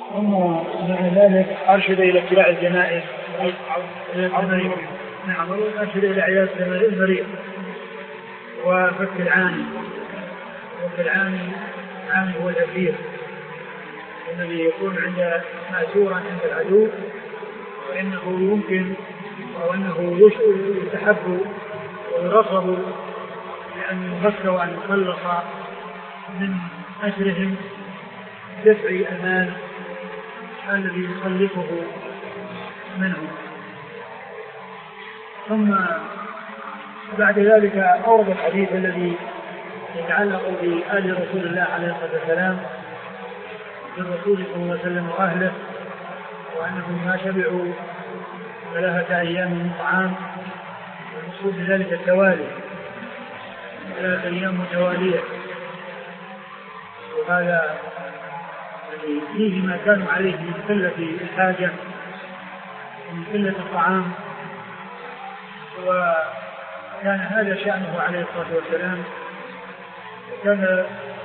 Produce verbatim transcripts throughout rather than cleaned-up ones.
ثم مع ذلك أرشد إلى اتباع الجنائز. نعم، أرشد إلى عيادة المريض وفك العاني. وفك العاني عاني هو الأسير الذي يكون عند مأسورا عند العدو، وإنه يمكن أو أنه يستحب ويرغب لأن يفك وأن يخلص من أسرهم دفع المال الذي يخلصه منهم. ثم بعد ذلك أورد الحديث الذي يتعلق بآل رسول الله عليه الصلاة والسلام بالرسول صلى الله عليه وسلم وأهله، وأنهم ما شبعوا ثلاثة أيام من طعام، والمقصود بذلك التوالي، ثلاثة أيام متوالية، وهذا الذي فيه ما كانوا عليه من قلة الحاجة ومن قلة الطعام. وكان هذا شأنه عليه الصلاة والسلام، وكان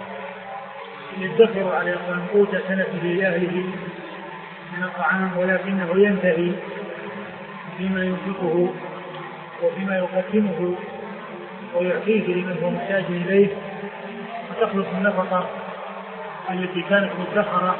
يدخر عليه الصلاة والسلام قوت سنته لأهله من الطعام، ولكنه ينتهي فيما ينفقه وفيما يقدمه ويعطيه لمن هو محتاج إليه، وتخلص النفقة التي كانت مدخرة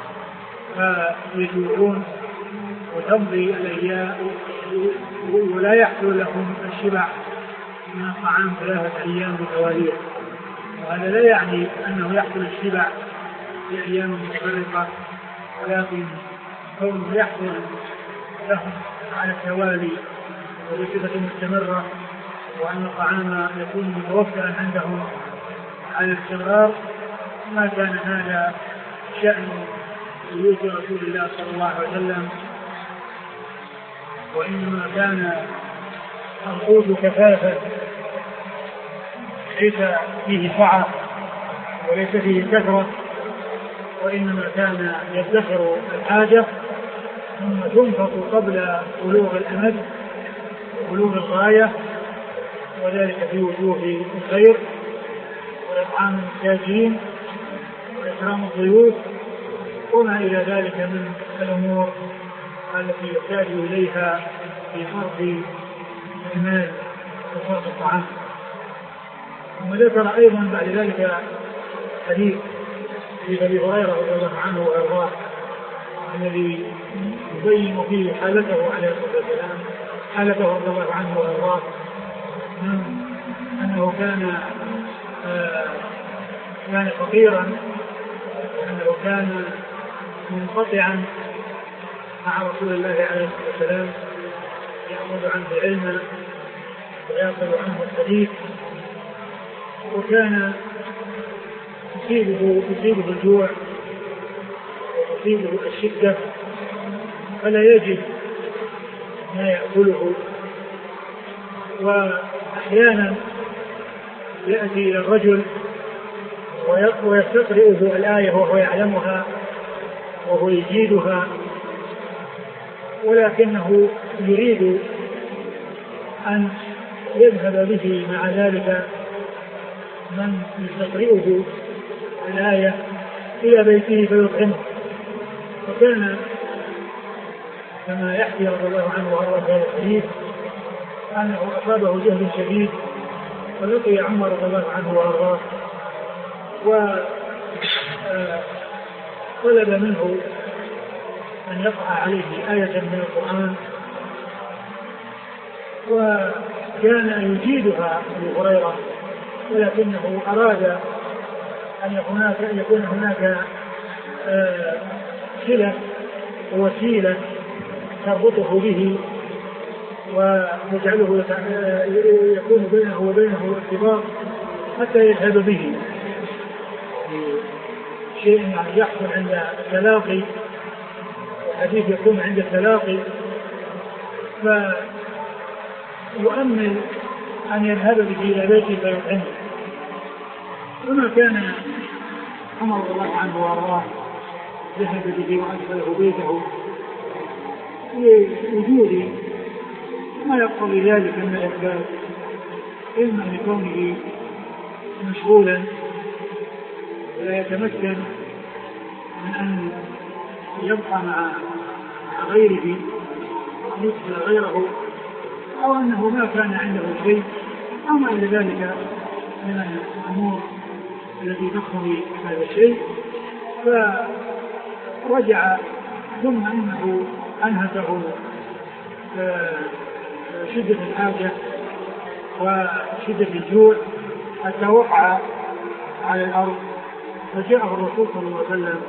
فيجوعون وتمضي الأيام ولا يحصل لهم الشبع من الطعام ثلاثة أيام متوالية. وهذا لا يعني أنه يحصل الشبع في أيام متفرقة، ولكن كونه يحصل لهم على التوالي وبصفة مستمرة، وأن الطعام يكون متوفرا عندهم على الاستمرار، ما كان هذا شأن بيوت رسول الله صلى الله عليه وسلم، وإنما كان القوت كفافا ليس فيه سعة وليس فيه كثرة، وإنما كان يدخر الحاجة ثم تنفق قبل بلوغ الأمد وبلوغ الغاية، وذلك في وجوه الخير وإطعام المحتاجين وإكرام الضيوف وما إلى ذلك من الأمور التي يحتاج إليها في صرف المال وصرف الطعام. ثم ذكر أيضا بعد ذلك حديث في أبي هريرة رضي الله عنه وأرضاه الذي يبين فيه حالته عليه الصلاة والسلام، حالته رضي الله عنه وأرضاه، أنه كان آه كان فقيرا، أنه كان منقطعا مع رسول الله عليه الصلاة والسلام، يأخذ عنه علما ويأخذ عنه الحديث، وكان تصيبه تصيبه الجوع وتصيبه الشدة فلا يجد ما يأكله، وأحيانا يأتي إلى الرجل ويستقرئه الآية وهو يعلمها وهو يجيدها، ولكنه يريد أن يذهب به مع ذلك من يستقرئه الآية إلى بيته فيطعمه. وكان كما يحكي رضي الله عنه وأرضاه هذا الحديث أنه أصابه جهد شديد ولقي عمر رضي الله عنه وأرضاه وطلب منه أن يقرأ عليه آية من القرآن، وكان يجيدها أبو هريرة، ولكنه أراد أن يكون هناك صلة ووسيلة تربطه به ويجعله يكون بينه وبينه ارتباط حتى يذهب به شيء يعني يحصل عند التلاقي، الحديث يكون عند التلاقي، فيؤمل أن يذهب به إلى بيته فيطعمه. وما كان عمر رضي الله عنه وارضاه ذهب به وأدخله بيته لوجود ما يقتضي ذلك من الأسباب، إما لكونه مشغولا ولا يتمكن من أن يبقى مع غيره يدخل غيره، أو أنه ما كان عنده شيء أو ما إلى ذلك من الأمور التي تقتضي هذا الشيء، فرجع ثم إنه أنهته شدة الحاجة وشدة الجوع حتى وقع على الأرض، فجاءه الرسول صلى الله عليه وسلم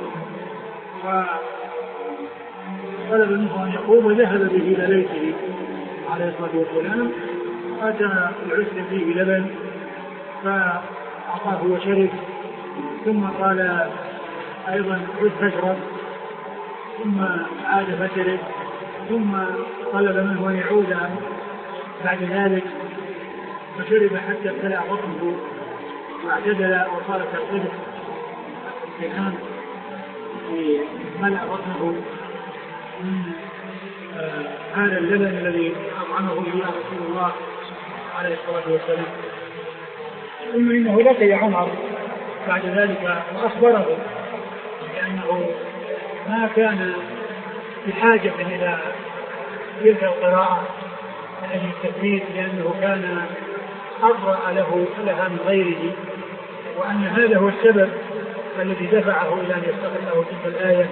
وطلب منه أن يقوم وذهب به إلى بيته عليه الصلاة والسلام، أتى العسل فيه لبن فأعطاه وشرب، ثم قال أيضا عد فاشرب، ثم عاد فشرب، ثم طلب منه أن يعود بعد ذلك فشرب حتى ابتلع بطنه واعتدل وصار كالقدح الكلام في ملأ بطنه من آه هذا اللبن الذي أطعمه إياه رسول الله عليه الصلاة والسلام. ثم إنه لقي عمر بعد ذلك وأخبره بأنه ما كان بحاجة إلى تلك القراءة من أجل التثبيت، لأنه كان أبرأ له لها من غيره، وأن هذا هو السبب الذي دفعه إلى أن يستقل له تلك الآية.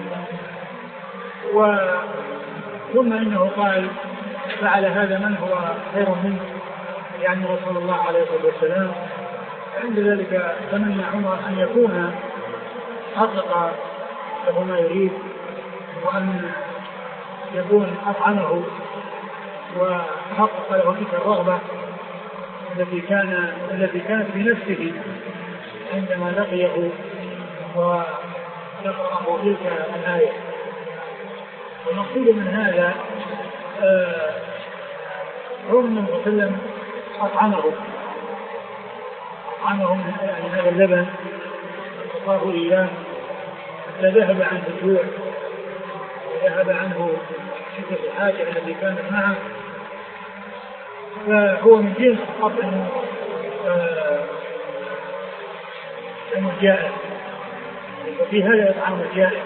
ثم إنه قال فعل هذا من هو خير منه، يعني رسول الله عليه الصلاة والسلام. عند ذلك تمنى عمر أن يكون حقق له ما يريد، وأن يكون أطعمه وحقق له تلك الرغبة التي كان التي كانت في نفسه عندما لقيه ويقرأه تلك الآية. والمقصود من هذا عمر بن وسلم أطعمه أطعمه من يعني هذا اللبن أعطاه إياه حتى ذهب عنه الجوع وذهب عنه شدة الحاجة التي كانت معه، فهو من جنس أطعم الجائع، وفي هذا إطعام الجائع،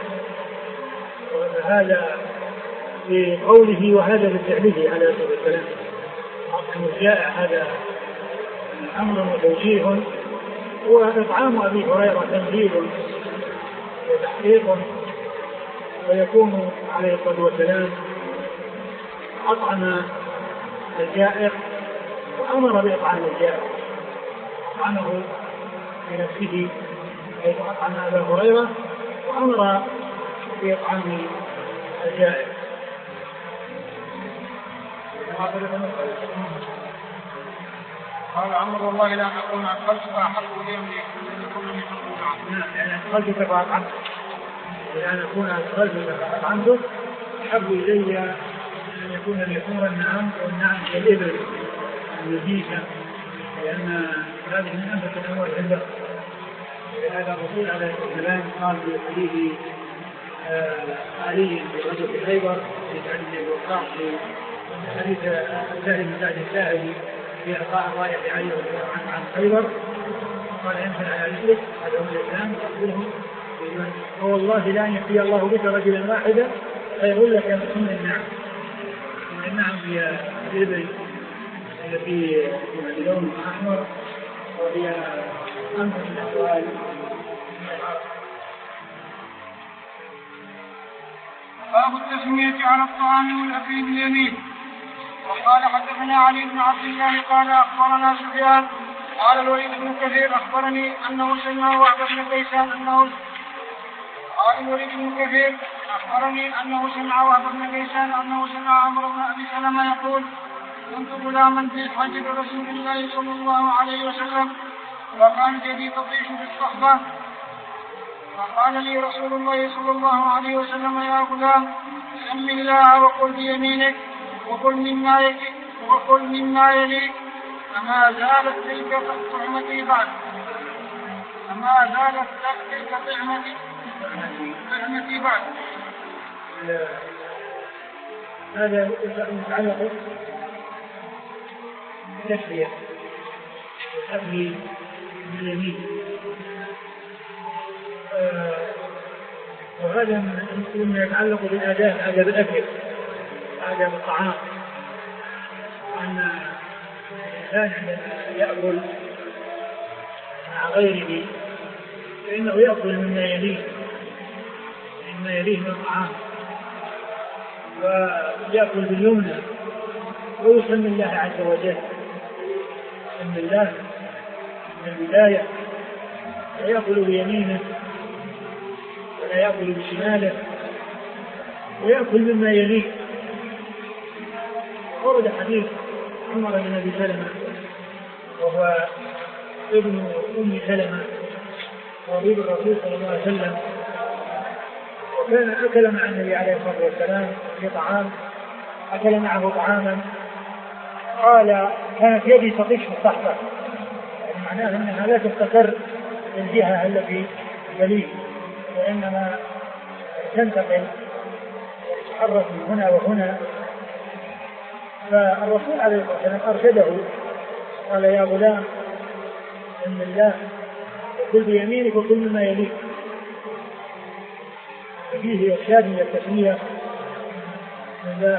وهذا بقوله وهذا بفعله عليه الصلاة والسلام. أطعم الجائع هذا أمر وتوجيه، وإطعام أبي هريرة تنزيل وتحقيق، ويكون عليه الصلاة والسلام أطعم الجائع وأمر بإطعام الجائع، أطعمه بنفسه حيث أطعم أبا هريرة وأمر بإطعام الجائع. قال عمر والله لا أكون أدخلت فأحب إلي من يكون من نعم، يعني أدخلتك فأطعمت، لأن أكون أدخلتك فأطعمت أحب إلي أن يكون اليسور النعم والنعم كالإبل النزيكة، لأن هذه من أنفس الأمور عنده. هذا الرسول عليه الصلاة والسلام قال في حديث علي في غزوة خيبر في سعد بن وقاص في حديث سهل بن سعد الساعدي في إعطاء الراية لعلي رضي الله عنه عن خيبر، قال انزل على رجلك هذا هو الإسلام تقبله، فوالله لا يحيي الله بك رجلا واحدا خير لك من حمر النعم. حمر النعم هي الإبل التي لونها أحمر، وهي أمر من الأسوال. باب التسمية على الطعام والأكل باليمين. وقال حدثنا علي بن عبد الله قال أخبرنا سفيان قال الوليد بن كثير أخبرني أنه سمع وهب بن كيسان أنه قال الوليد بن كثير أخبرني أنه سمع وهب بن كيسان أنه سمع عمرو بن أبي سلمة يقول كنت غلاما في حجر رسول الله صلى الله عليه وسلم وكانت يدي تطيش بالصحبة، فقال لي رسول الله صلى الله عليه وسلم يا غلام سم الله وقل بيمينك وقل مما يليك وقل مما يليك فما زالت تلك طعمتي بعد فما زالت تلك طعمتي طعمتي بعد. هذا يتعلق بالتسمية باليمين. وهذا مما يتعلق بالآداب، آداب الأكل، آداب الطعام، أن الإنسان عندما يأكل مع غيره فإنه يأكل مما يليه مما يليه من الطعام، ويأكل باليمنى ويسمي الله عز وجل، يسمي الله من البداية، ويأكل بيمينه ولا يأكل بشماله، ويأكل مما يليه. ورد حديث عمر بن أبي سلمة وهو ابن أم سلمة وريب الرسول صلى الله عليه وسلم، وكان أكل مع النبي عليه الصلاة والسلام في طعام، أكل معه طعاما، قال كانت يدي تطيش في الصحفة، يعني معناه أنها لا تستقر الجهة التي تليه، وإنما تنتقل وتتحرك من هنا وهنا. فالرسول عليه الصلاة والسلام أرشده، قال يا غلام إن الله وكل بيمينك وكل مما يليك. فيه إرشاد من التسمية من الله.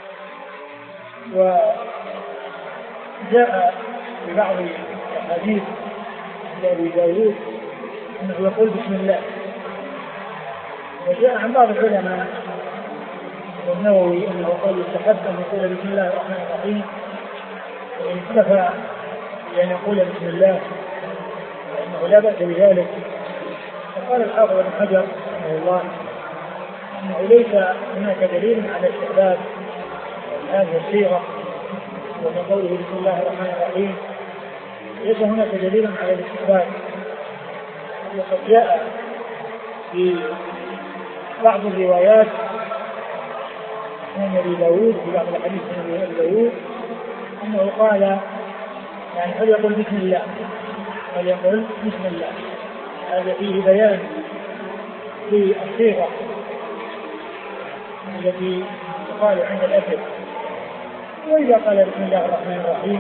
وجاء في بعض الحديث لأبي داود أنه يقول بسم الله. وجاء عن بعض العلماء والنووي أنه قال يستحب أن يقول بسم الله الرحمن الرحيم، وإن اكتفى بأن يقول بسم الله فإنه لا بأس بذلك. فقال الحافظ ابن حجر رحمه الله أنه ليس هناك دليل على استحباب هذه الصيغة، ومن قوله بسم الله الرحمن الرحيم ليس هناك دليل على الاستحباب. وقد جاء في بعض الروايات من أبي داود، في بعض الحديث من أبي داود أنه قال يعني فليقل بسم الله، فليقل بسم الله. هذا فيه بيان في الصيغة التي تقال عند الأكل. وإذا قال بسم الله الرحمن الرحيم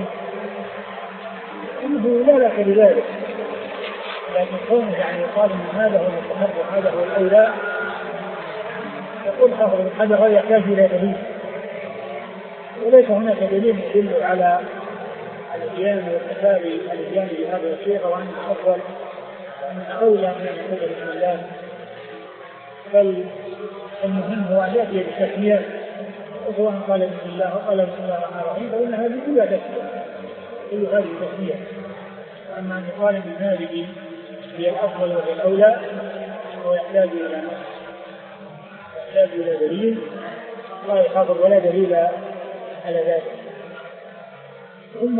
إنه لا بأس بذلك، لكن كونه يعني يقال من هذا هو المستحب وهذا هو الأولى، يقول حافظ بن حجر هذا يحتاج إلى دليل، وليس هناك دليل يدل على الاتيان والتفادي الاتيان بهذه الصيغة، وأن الأفضل وأن الأولى من أن يقول بسم الله. بل المهم هو أن يأتي بالتسمية، وسواء قال بسم الله أو قال بسم الله الرحمن الرحيم فإن هذه كلها تسمية، كل هذه تسمية. أما أن يقال من هذه هي الأفضل وهي الأولى هو يحتاج إلى نص، يحتاج إلى دليل لا يحافظ ولا دليل على ذلك. ثم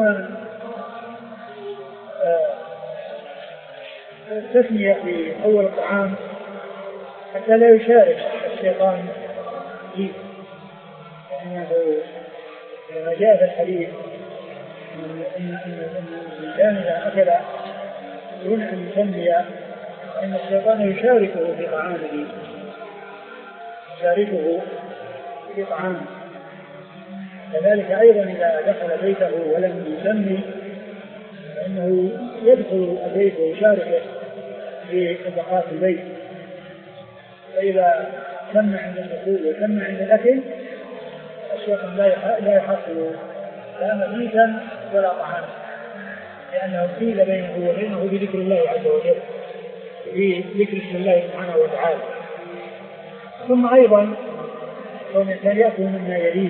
التسمية في أول الطعام حتى لا يشارك الشيطان فيه، لأنه لما جاء في الحديث أن الإنسان إذا أكل دون أن يسمي أن الشيطان يشاركه في طعامه، يشاركه في طعامه. كذلك أيضا إذا دخل بيته ولم يسمي فإنه يدخل البيت ويشاركه في طبقات البيت. فإذا سمى عند الدخول وسمى عند الأكل الشيطان لا يحصل لا مبيتا ولا طعاما، لأنه قيل بينه وبينه بذكر الله عز وجل، بذكر اسم الله سبحانه وتعالى. ثم أيضا كون الإنسان يأكل مما يليه،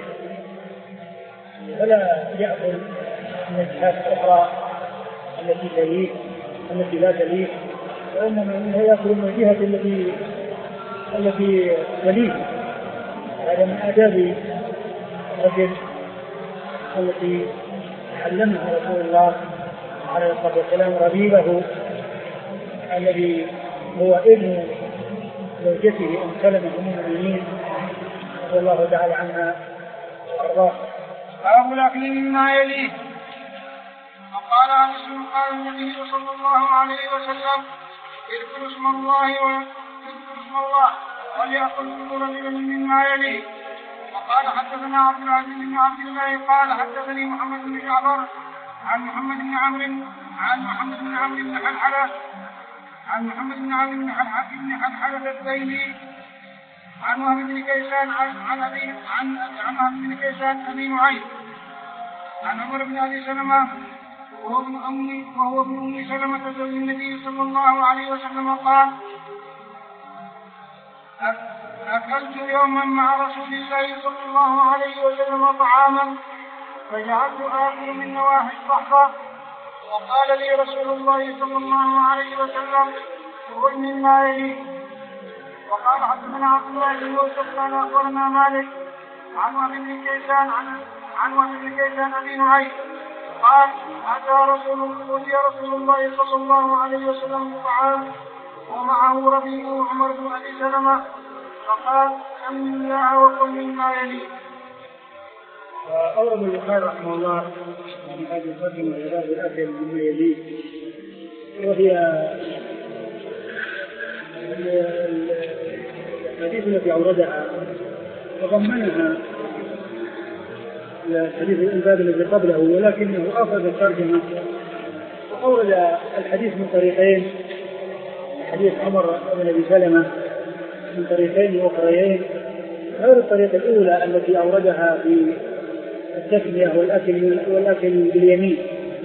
فلا يأكل من الجهات الأخرى التي تليه التي لا تليه، وإنما يأكل من الجهة التي التي تليه. هذا من آداب الرجل التي علمها رسول الله عليه الصلاة والسلام ربيبه الذي هو ابن زوجته أم سلمة أم المؤمنين رضي الله تعالى عنها وأرضاها. باب الأكل مما يليه. وقال أنس قال النبي صلى الله عليه وسلم اذكر اسم الله واذكر اسم الله وليأكل كل رجل مما يليه. وقال حدثنا عبد العزيز بن عبد الله قال حدثني محمد بن جعفر عن محمد بن عمرو عن محمد بن عمرو بن حلحلة عن محمد بن عمرو بن حلحلة الديلي عن وهب بن كيسان عن عن ابي عن عن وهب بن كيسان ابي نعيم عن عمر بن ابي سلمه وهو ابن امي وهو ابن ام سلمه زوج النبي صلى الله عليه وسلم قال: اكلت يوما مع رسول الله صلى الله عليه وسلم طعاما فجعلت اكل من نواحي الصحفه وقال لي رسول الله صلى الله عليه وسلم: كل مما يليك. وقال: حدثنا عبد الله بن يوسف قال اخبرنا مالك عن وهب بن كيسان عن عن وهب بن كيسان ابي نعيم قال: اتى رسول الله رسول الله صلى الله عليه وسلم بطعام ومعه ربيعه عمر بن ابي سلمه فقال: سم الله وكل مما يليك. أورد البخاري رحمه الله عن هذه القسمة وهذا الأكل مما يليه، وهي الحديث التي أوردها تضمنها الحديث الباب الذي قبله، ولكنه أخذ الترجمة وأورد الحديث من طريقين: حديث عمر بن أبي سلمة من طريقين أخريين. هذه الطريقة الأولى التي أوردها في التسمية والأكل والأكل باليمين،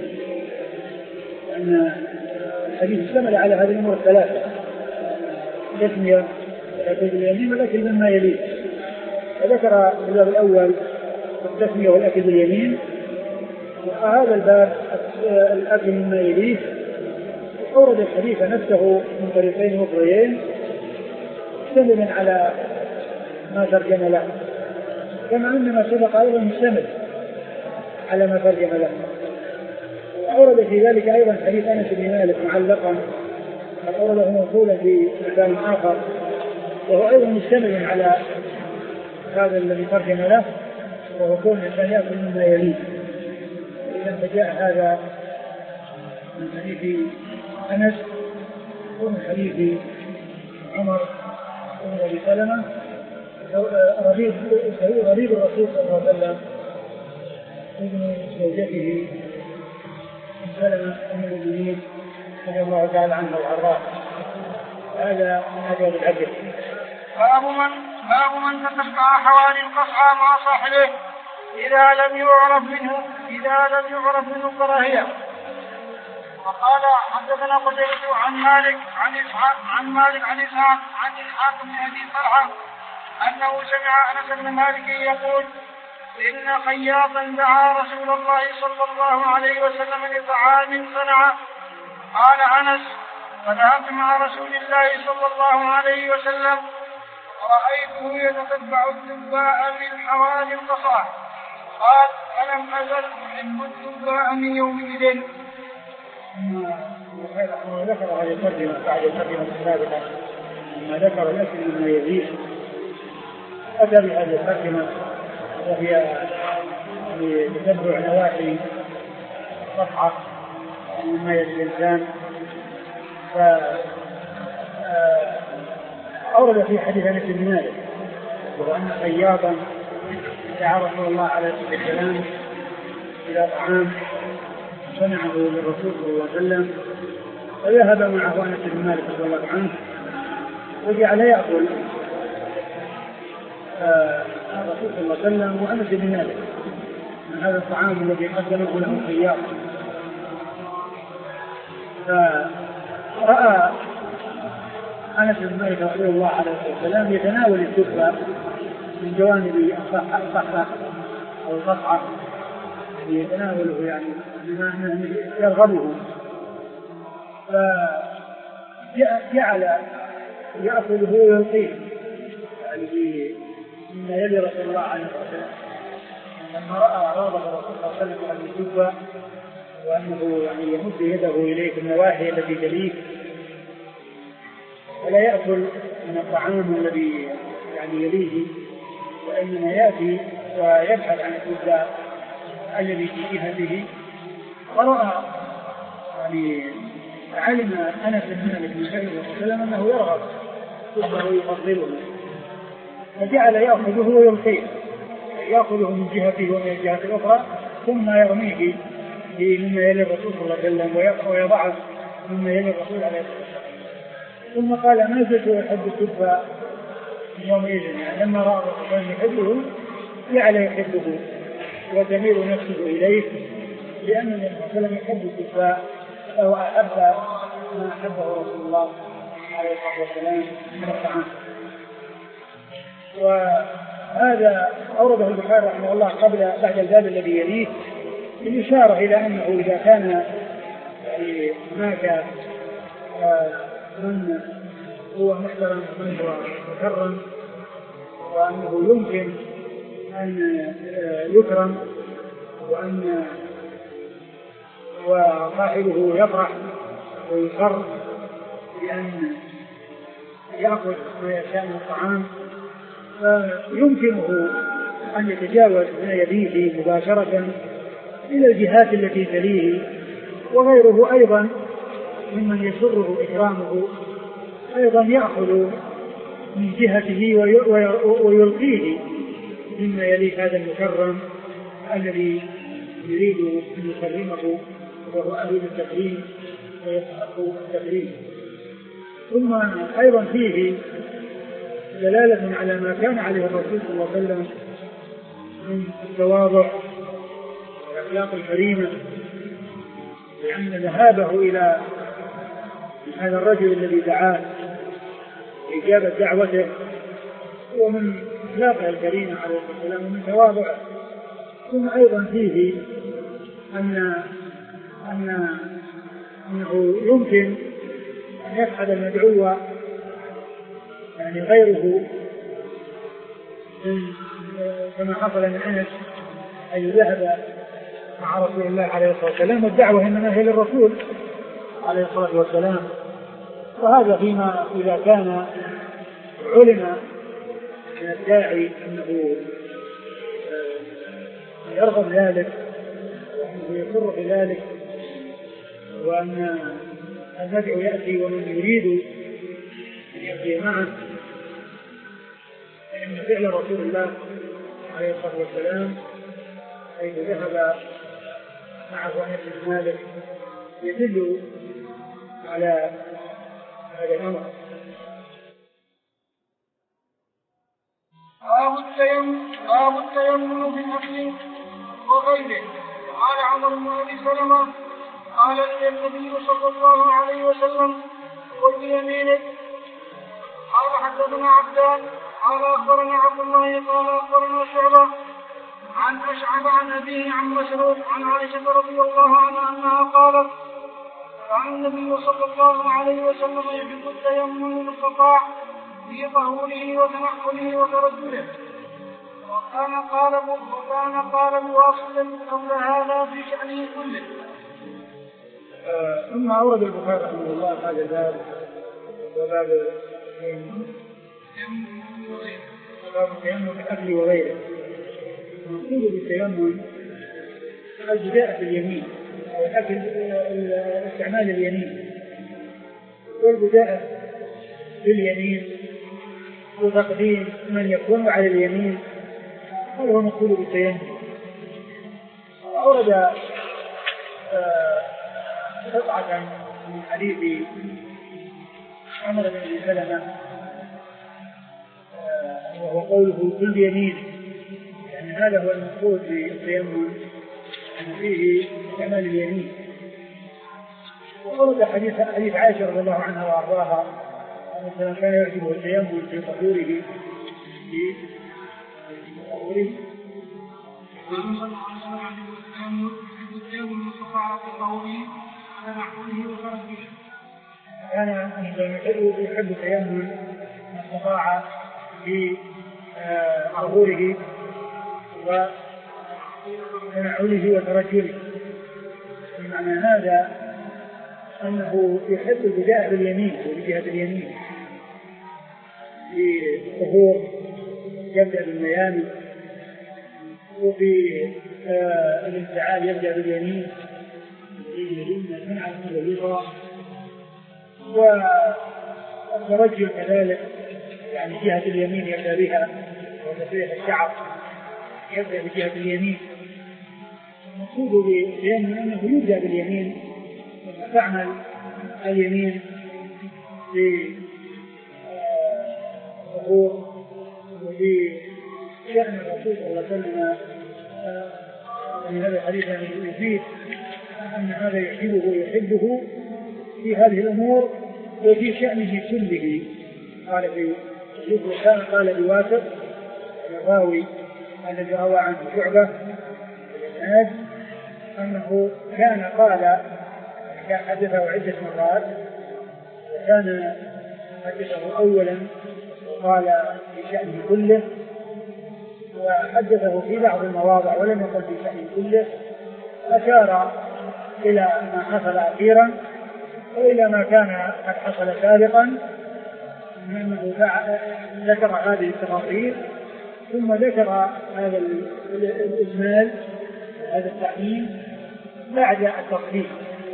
لأن الحديث اشتمل على هذه الأمور الثلاثة: التسمية والأكل باليمين والأكل مما يليه. فذكر الباب الأول التسمية والأكل باليمين، وهذا الباب الأكل مما يليه أورد الحديث نفسه من طريقين أخريين مشتمل على ما ترجم له، كما أن ما سبق أيضا مشتمل على ما ترجم له. وأورد في ذلك أيضا حديث أنس بن مالك معلقا، قد أورده موصولا في مكان آخر وهو أيضا مشتمل على هذا الذي ترجم له، وهو كون الإنسان يأكل مما يليه. إذا فجاء هذا من حديث أنس ومن حديث عمر بن أبي سلمة ربيب ربيب الرسول صلى الله عليه وسلم ابن زوجته سلمة أم المؤمنين رضي الله تعالى عنه وأرضاه. هذا من أبواب العدل. باب من باب من تتبع حوالي القصعى مع صاحبه إذا لم يعرف منه إذا لم يعرف منه كراهية. وقال: حدثنا قتيبة عن مالك عن إسحاق عن مالك عن إسحاق عن إسحاق بن أبي طلحة أنه سمع أنس بن مالك يقول: إن خياطا دعا رسول الله صلى الله عليه وسلم لطعام صنعه. قال أنس: فذهبت مع رسول الله صلى الله عليه وسلم ورأيته يتتبع الدباء من حوالي القصعة. قال: فلم أزل أحب الدباء من يومئذ. ذكر هذه الترجمة بعد الترجمة السابقة لما ذكر الأكل مما يزيد، أتى بهذه الترجمة وهي لتتبع نواحي الصفحة مما يزيد الإنسان. فأورد في حديث أنس بن مالك وهو أن خياطا دعا رسول الله عليه الصلاة والسلام إلى طعام صنعه للرسول صلى الله عليه وسلم، فذهب معه أنس بن مالك رضي الله عنه وجعل يأكل الرسول صلى الله عليه وسلم وأنس بن مالك من هذا الطعام الذي قدمه له خياط. فرأى أنس بن مالك رضي الله عليه وسلم يتناول الدبة من جوانب الصحفة أو القطعة، يتناوله يعني بما يرغبه، فجعل يأكله ويلقيه يعني مما يلي رسول الله عليه وسلم. لما رأى رغبة الرسول صلى الله عليه وسلم عن الدبة وأنه يعني يمد يده إليه في النواحي التي تليه ولا يأكل من الطعام الذي يعني يليه، وإنما يأتي ويبحث عن الدبة الذي في جهته، ورأى يعني علم أنس بن مالك بن صلى الله عليه وسلم أنه يرغب وهو يفضله، فجعل يأخذه ويلقيه، يأخذه من جهته ومن الجهة الأخرى ثم يرميه مما يلي الرسول صلى الله عليه وسلم ويضعه مما يلي الرسول عليه الصلاة والسلام. ثم قال: ما زلت أحب الدبة يومئذ يعني لما رأى الرسول يحبه جعل يحبه وتميل نفسه إليه، لأن النبي صلى الله عليه وسلم يحب الكفاء أو أحب ما أحبه رسول الله عليه الصلاة والسلام من الطعام. وهذا أورده البخاري رحمه الله قبل بعد الباب الذي يليه بالإشارة إلى أنه إذا كان هناك من هو محترم ومن هو مكرم وأنه يمكن أن يكرم وأن وصاحبه يفرح ويصر بأن يأخذ ما يشاء من الطعام، فيمكنه أن يتجاوز ما يليه مباشرة إلى الجهات التي تليه، وغيره أيضا ممن يسره إكرامه أيضا يأخذ من جهته ويلقيه مما يليه هذا المكرم الذي يريد أن يكرمه وهو أهل التكريم ويستحق التكريم. ثم أيضا فيه دلالة على ما كان عليه الرسول صلى الله عليه وسلم من التواضع والأخلاق الكريمة، لأن ذهابه إلى هذا الرجل الذي دعاه إجابة دعوته ومن أخلاقه الكريمة عليه الصلاة والسلام ومن تواضعه. ثم أيضا فيه أن أن أنه يمكن أن يفعل المدعو يعني غيره كما حصل من أنس أي ذهب مع رسول الله عليه الصلاة والسلام والدعوة إنما هي للرسول عليه الصلاة والسلام. وهذا فيما إذا كان علم من الداعي أنه يرغب ذلك وأنه يسر بذلك وأن المدعو يأتي ومن يريد أن يأتي معه، فإن فعل رسول الله عليه الصلاة والسلام حيث ذهب مع أنس بن مالك يدل على هذا الأمر. باب التيمم باب التيمم بالأكل وغيره. قال عمر بن أبي سلمة قال لي النبي صلى الله عليه وسلم قل بيمينك. قال حدثنا عبدان قال أخبرنا عبد الله قال أخبرنا شعبة عن أشعب عن أبيه عن مسروق عن عائشة رضي الله عنها أنها قالت عن النبي صلى الله عليه وسلم يحب التيمم من استطاع في طهوره وتنحله وترجله، وكان قال وكان قال بواصل قبل هذا في شأنه كله. ثم أورد البخاري رحمه الله هذا الباب وباب التيمم بالأكل وغيره. المقصود بالتيمم البداءة باليمين أو الأكل استعمال اليمين، والبداءة باليمين وتقديم من يكون على اليمين، هذا هو المقصود بالتيمم. أورد قطعة من حديث عمر بن أبي سلمة وهو قوله كل يمين، يعني هذا هو المقصود بالتيمم أن فيه استعمال اليمين. وورد حديث حديث عائشة رضي الله عنها وأرضاها أنه كان يعجبه التيمم في طهوره في طهوره كان يحب التيمم من استطاع في طهوره وتنعله وترجله. معنى هذا أنه يحب البداء باليمين وبجهة اليمين في الطهور، يبدأ بالميامن، وفي آه الانفعال يبدأ باليمين من على اليسرى، والترجل كذلك يعني جهة اليمين يبدأ بها، وتسريح الشعر يبدأ بجهة اليمين. المقصود بالتيمم أنه يبدأ باليمين وتستعمل اليمين في الطهور شأن الرسول صلى الله عليه وسلم من هذا الحديث يفيد أن هذا يحبه ويحبه في هذه الأمور وفي شأنه كله. قال في كان قال بواسط الراوي الذي روى عنه شعبة الإسناد أنه كان قال كان حدثه عدة مرات، كان حدثه أولا قال في شأنه كله، وحدثه في بعض المواضع ولم يقل في شأنه كله، أشار إلى ما حصل أخيرا وإلى ما كان قد حصل سابقا، أنه ذكر هذه التفاصيل ثم ذكر هذا الإجمال هذا التعميم بعد التفصيل.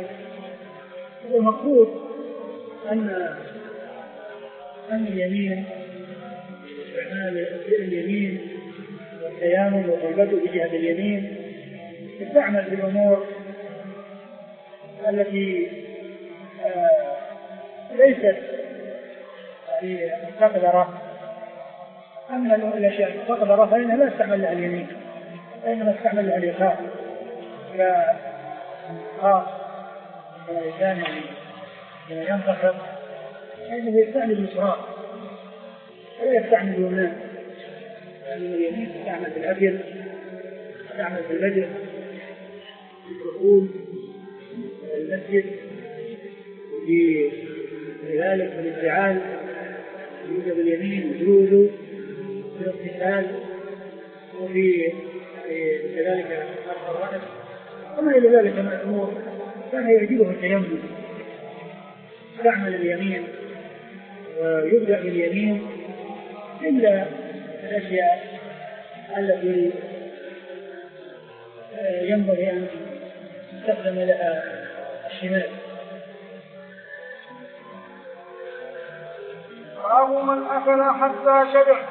المقصود أن أن اليمين استعمال اليمين والتيامن والبدء بجهة اليمين تستعمل في الأمور التي آه ليست في مستقدرة. أما الأشياء المستقدرة فإنها لا استعمل لها اليمين، وإنما استعمل لها اليسار كخاص الإنسان ينتصر فإنه يستعمل اليسار ولا يستعمل اليمين، لأن اليمين تستعمل في الأكل، تستعمل في البدء، في الدخول المسجد، في ذلك في الانفعال يوجد اليمين وجوده في الاغتسال وفي كذلك فرق الرأس وما إلى ذلك من الأمور كان يعجبه التيمم، يستعمل اليمين ويبدأ باليمين إلا الأشياء التي ينبغي أن تستخدم لها الشمال. باب من أكل حتى شبع.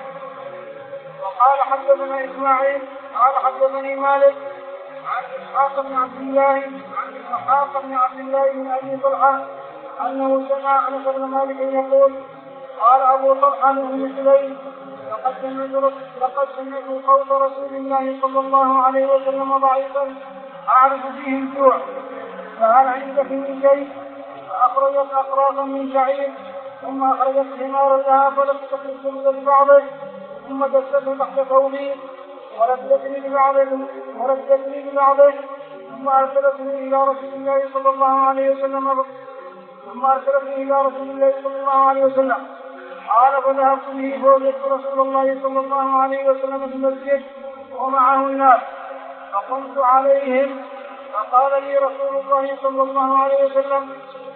وقال حدثنا إسماعيل قال حدثني مالك عن إسحاق بن عبد الله عن إسحاق بن عبد الله بن أبي طلحة أنه سمع أنس بن مالك يقول قال أبو طلحة بن سليم لقد سمعت لقد سمعت قول رسول الله صلى الله عليه وسلم ضعيفا أعرف فيه الجوع، فهل عندك من شيء؟ فأخرجت أقراصا من شعير ثم أخرجت حمار لها فلبست الخبز ببعضه ثم دسته تحت ثوبي وردتني ببعضه وردتني ببعضه ثم أرسلتني إلى رسول الله صلى الله عليه وسلم ثم أرسلتني إلى رسول الله صلى الله عليه وسلم قال فذهبت به فوجدت رسول الله صلى الله عليه وسلم في المسجد ومعه الناس فقمت عليهم فقال لي رسول الله صلى الله عليه وسلم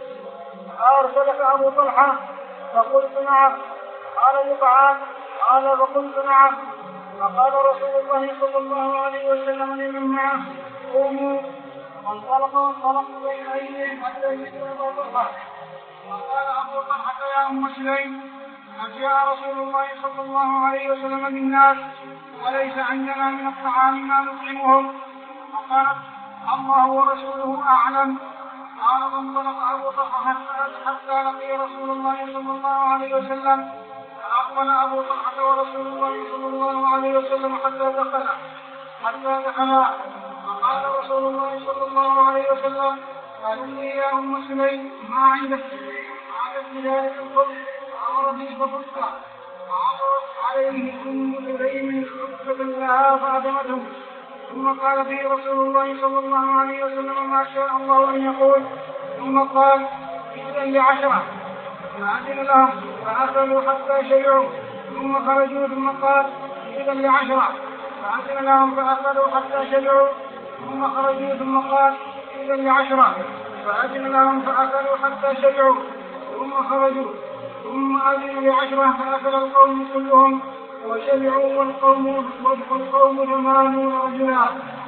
أرسلك أبو طلحة؟ فقلت نعم. قال يطعام؟ قال فقلت نعم. فقال رسول الله صلى الله عليه وسلم لمن معه قوموا، وانطلق وانطلق بين أيديهم حتى يجد أبو طلحة. وقال أبو طلحة يا أم سليم فجاء رسول الله صلى الله عليه وسلم بالناس وليس عندنا من الطعام ما نطعمهم. فقالت الله ورسوله أعلم. قال فانطلق أبو طلحة حتى لقي رسول الله صلى الله عليه وسلم فأقبل أبو طلحة ورسول الله صلى الله عليه وسلم حتى دخل حتى دخل فقال رسول الله صلى الله عليه وسلم قالوا يا أم سليم ما عندك؟ قالت بذلك الخبز فأمر به فبكى فعرضت عليه أم سليم خبزة لها فأدمته ثم قال به رسول الله صلى الله عليه وسلم ما شاء الله أن يقول ثم قال إذن لعشرة فأذن لهم فأكلوا حتى شبعوا ثم خرجوا ثم قال إذن لعشرة فأذن لهم فأكلوا حتى شبعوا ثم خرجوا ثم قال إذن لعشرة فأذن لهم فأكلوا حتى شبعوا ثم خرجوا ثم أذن لعشرة فأكل القوم كلهم وشبعوا والقوم والقوم ثمانون رجلا.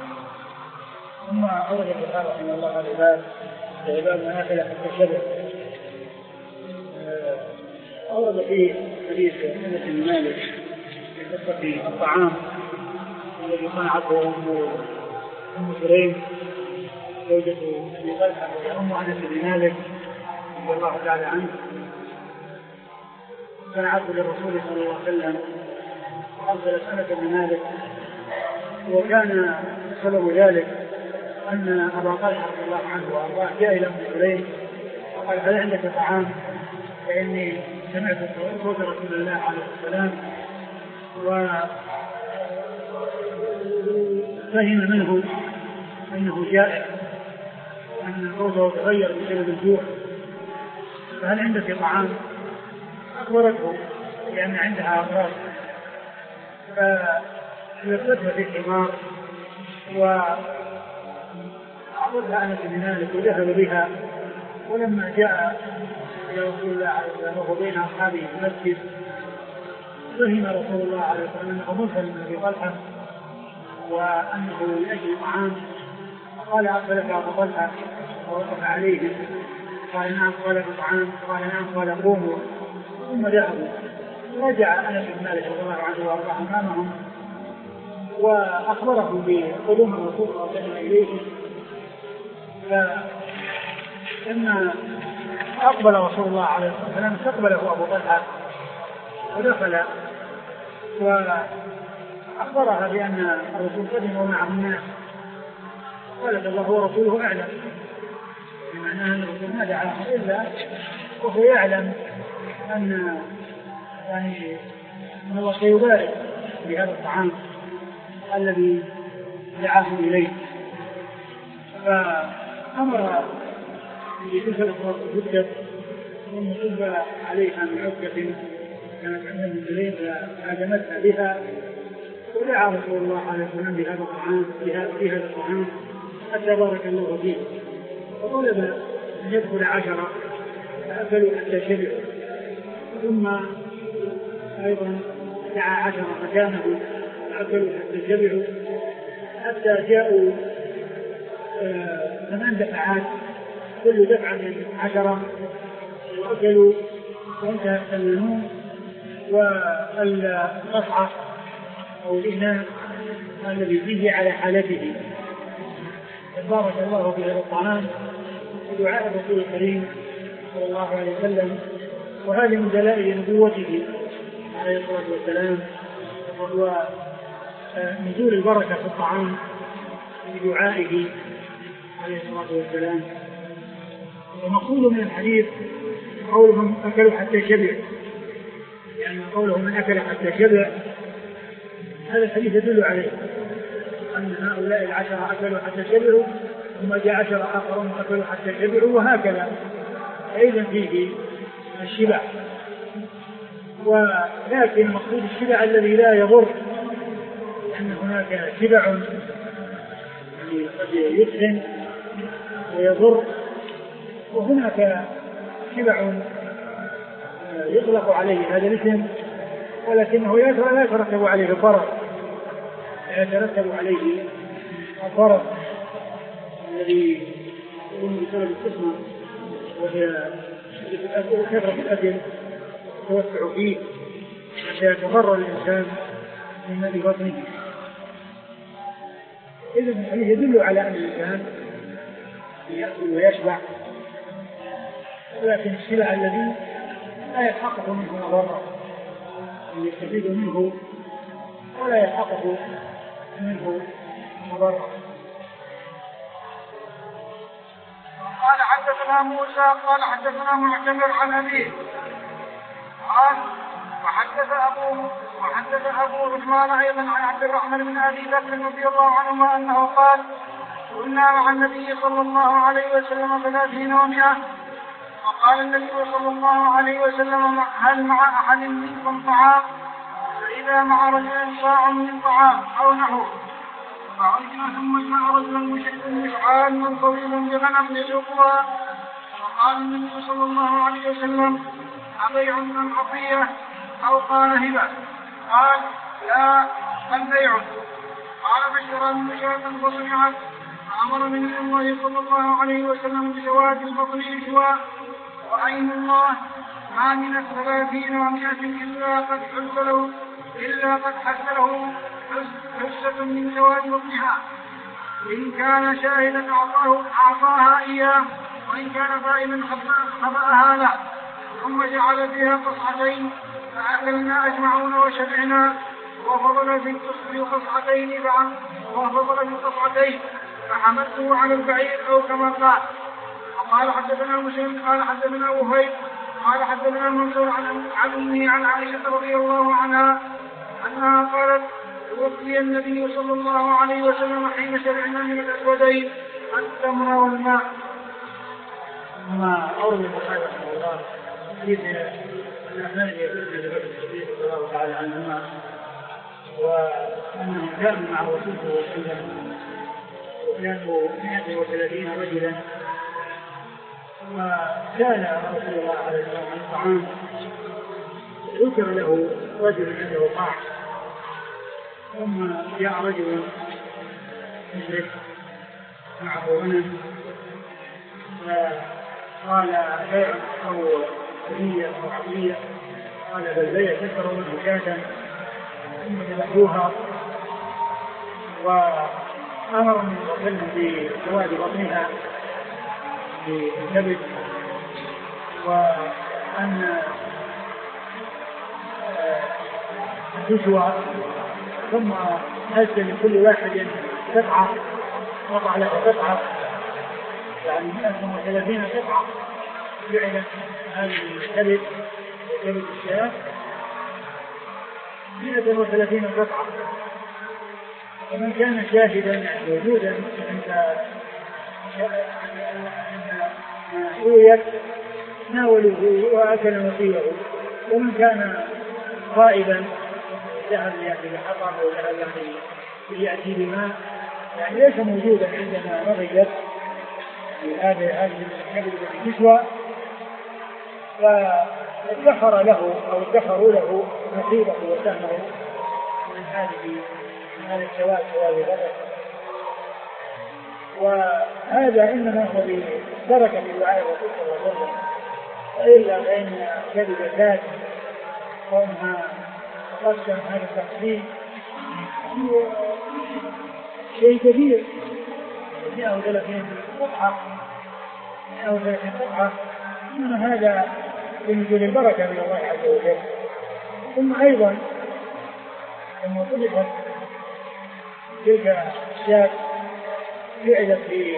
ثم أورد البخاري رحمه الله هذا الباب لعباد من أكل حتى شبع. أورد فيه حديث أنس بن مالك في قصة الطعام الذي صنعته أم سليم زوجة أبي طلحة أم أنس بن مالك رضي الله تعالى عنه، صنعته للرسول صلى الله عليه وسلم أرسلت أنس بن مالك، وكان سبب ذلك أن أبا طلحة رضي الله عنه وأرضاه جاء إلى أم سليم وقال هل عندك طعام؟ فإني سمعت صوت رسول الله عليه السلام، وفهم منه أنه جائع، أن صوته تغير بسبب الجوع، فهل عندك طعام؟ أخبرته لأن عندها أمراض، فلبثتها في الحمار وأعطتها أنس بن مالك وذهب بها. ولما جاء إلى رسول الله عليه وسلم وبين أصحابه في المسجد فهم رسول الله عليه وسلم أنه مرسل من أبي طلحة وأنه لأجل طعام، قال أرسلك أبو طلحة ووقف عليهم، قال نعم، قال بطعام، قال نعم، قال قوموا، ثم ذهبوا. رجع أنس بن مالك رضي الله عنه وأرضاه أمامهم وأخبره بقدوم الرسول صلى الله عليه وسلم إليه، فلما أقبل رسول الله عليه الصلاة والسلام استقبله أبو طلحة ودخل وأخبرها بأن الرسول قدم ومعه الناس، قالت الله ورسوله أعلم، بمعنى أن الرسول ما دعاه إلا وهو يعلم أن يعني أن الله سيبارك بهذا الطعام الذي دعاهم إليه. فأمر بتلك الأخبار الهدى ثم صب عليها من عكة كانت عند المسلمين فهاجمتها بها، ودعا رسول الله عليه وسلم بهذا الطعام بهذا الطعام حتى بارك الله فيه، وطلب أن يدخل عشرة فأكلوا حتى شبعوا، ثم أيضا دعا عشرة مكانه فأكلوا حتى شبعوا، حتى جاءوا ثمان دفعات كل دفعة من عشرة وأكلوا وانتهى الثمانون، والقصعة أو الإناء الذي فيه على حالته. بارك الله في هذا الطعام بدعاء الرسول الكريم صلى الله عليه وسلم، وهذه من دلائل نبوته عليه الصلاة والسلام، وهو نزول البركة في الطعام بدعائه عليه الصلاة والسلام. ومقصود من الحديث قولهم أكلوا حتى شبع، يعني قولهم من أكل حتى شبع هذا الحديث يدل عليه أن هؤلاء العشرة أكلوا حتى شبعوا، ثم جاء عشرة آخرون أكلوا حتى شبعوا، وهكذا، أيضا فيه الشبع. ولكن مقصود الشبع الذي لا يضر، لأن هناك شبع يعني قد يدخن ويضر، وهناك شبع يطلق عليه هذا الاسم ولكنه لا يترتب عليه الضرر، لا يترتب عليه الضرر الذي يكون بسبب القسمة وهي كثرة الأكل والتوسع فيه حتى يتضرر الإنسان من بطنه. إذن الحديث يدل على أن الإنسان يأكل ويشبع، ولكن الشبع الذي لا يتحقق منه مضرة يستفيد منه ولا يتحقق منه مضرة. قال حدثنا موسى قال حدثنا معتمر عن أبيه قال وحدث أبوه وحدث أبو عثمان أيضا عن عبد الرحمن بن أبي بكر رضي الله عنهما أنه قال كنا مع النبي صلى الله عليه وسلم ثلاثين ومئة، وقال النبي صلى الله عليه وسلم هل مع أحد منكم طعام؟ فإذا مع رجل صاع من طعام أو نحوه، فعرفنا ثم جاء رجل مشعال طويل بغنم يسوقها، وقال النبي صلى الله عليه وسلم أبيع من عطية أو قال هبة؟ قال لا بل بيع. قال فاشترى من شاة فصنعت، فأمر من الله صلى الله عليه وسلم بسواد البطن إشواء، وأيم الله ما من الثلاثين ومئة إلا قد حس له إلا قد حس له حسة من سواد بطنها، إن كان شاهدا أعطاه أعطاها إياه، وإن كان فائما خبأها له، ثم جعل فيها قصعتين فأكلنا أجمعون وشبعنا، وفضل في القصعتين وفضل في القصعتين فحملته على البعير أو كما قال. وقال حدثنا مسلم قال حدثنا وهيب قال حدثنا منصور عن أمه عن عائشة رضي الله عنها أنها قالت توفي النبي صلى الله عليه وسلم حين شرعنا من الأسودين التمر والماء. وما أورد البخاري رحمه الله حديث الأعمال يقول لبكر الصديق رضي الله تعالى عنهما وأنه كان مع رسول الله صلى الله عليه وسلم وكانوا مئة وثلاثين رجلا وسأل رسول الله عليه الصلاة والسلام عن الطعام ذكر له رجل عنده طعام ثم جاء رجل مشرك معه غنم فقال بيع أو هدية أو عطية قال بل بيع شكر منه شاة ثم ذبحوها وأمر من وسلم بسواد بطنها بالكبد وأن تشوى ثم أسل لكل واحد قطعة وضع له قطعة يعني مئة وثلاثين قطعة جعلت هذه الكبد وكبد الشاة مئة وثلاثين قطعة. ومن كان شاهدا موجودا عند أويت ناوله وأكل نصيبه ومن كان غائبا ذهب يأتي بحطب وذهب يأتي بماء يعني ليس موجودا عندما نضجت هذه هذه الكبد التي تشوى فادخر له أو ادخروا له نصيبه وسهمه من هذه من هذا السواد سواد الغدر. وهذا إنما هو ببركة دعاء الرسول صلى الله عليه وسلم وإلا فإن كبد الذات قومها تقسم هذا التقسيم شيء كبير مئة وثلاثين قطعة مئة وثلاثين قطعة إن هذا بنزول البركة من الله عز وجل. ثم أيضا لما طلبت تلك الشاة فعلت في